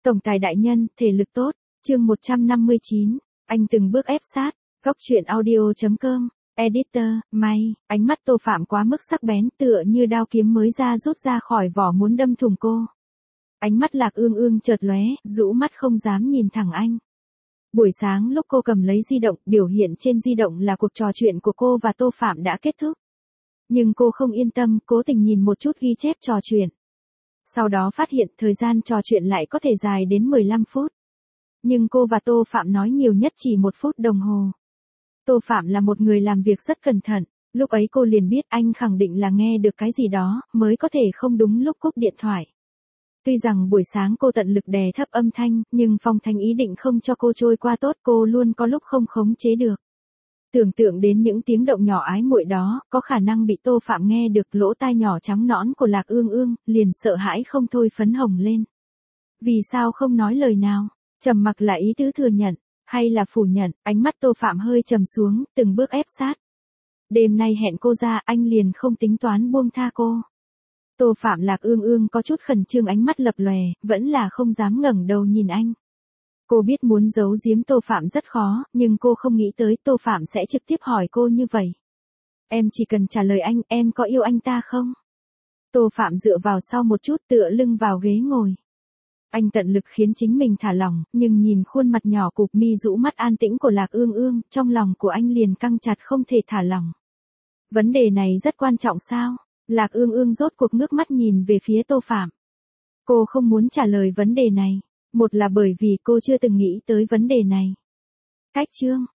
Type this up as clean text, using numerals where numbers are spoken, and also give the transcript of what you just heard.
Tổng tài đại nhân, thể lực tốt, chương 159, anh từng bước ép sát, góc truyện audio.com, editor, may, ánh mắt Tô Phạm quá mức sắc bén tựa như đao kiếm mới rút ra khỏi vỏ muốn đâm thủng cô. Ánh mắt Lạc Ương Ương chợt lóe, rũ mắt không dám nhìn thẳng anh. Buổi sáng lúc cô cầm lấy di động, biểu hiện trên di động là cuộc trò chuyện của cô và Tô Phạm đã kết thúc. Nhưng cô không yên tâm, cố tình nhìn một chút ghi chép trò chuyện. Sau đó phát hiện thời gian trò chuyện lại có thể dài đến 15 phút. Nhưng cô và Tô Phạm nói nhiều nhất chỉ 1 phút đồng hồ. Tô Phạm là một người làm việc rất cẩn thận, lúc ấy cô liền biết anh khẳng định là nghe được cái gì đó, mới có thể không đúng lúc cúp điện thoại. Tuy rằng buổi sáng cô tận lực đè thấp âm thanh, nhưng Phong Thanh ý định không cho cô trôi qua tốt, cô luôn có lúc không khống chế được. Tưởng tượng đến những tiếng động nhỏ ái muội đó, có khả năng bị Tô Phạm nghe được, lỗ tai nhỏ trắng nõn của Lạc Ương Ương, liền sợ hãi không thôi phấn hồng lên. Vì sao không nói lời nào? Trầm mặc là ý tứ thừa nhận, hay là phủ nhận? Ánh mắt Tô Phạm hơi trầm xuống, từng bước ép sát. Đêm nay hẹn cô ra, anh liền không tính toán buông tha cô. Tô Phạm Lạc Ương Ương có chút khẩn trương, ánh mắt lập lòe, vẫn là không dám ngẩng đầu nhìn anh. Cô biết muốn giấu giếm Tô Phạm rất khó, nhưng cô không nghĩ tới Tô Phạm sẽ trực tiếp hỏi cô như vậy. Em chỉ cần trả lời anh, em có yêu anh ta không? Tô Phạm dựa vào sau một chút, tựa lưng vào ghế ngồi. Anh tận lực khiến chính mình thả lỏng, nhưng nhìn khuôn mặt nhỏ cụp mi rũ mắt an tĩnh của Lạc Ương Ương, trong lòng của anh liền căng chặt không thể thả lỏng. Vấn đề này rất quan trọng sao? Lạc Ương Ương rốt cuộc ngước mắt nhìn về phía Tô Phạm. Cô không muốn trả lời vấn đề này. Một là bởi vì cô chưa từng nghĩ tới vấn đề này. Cách chương,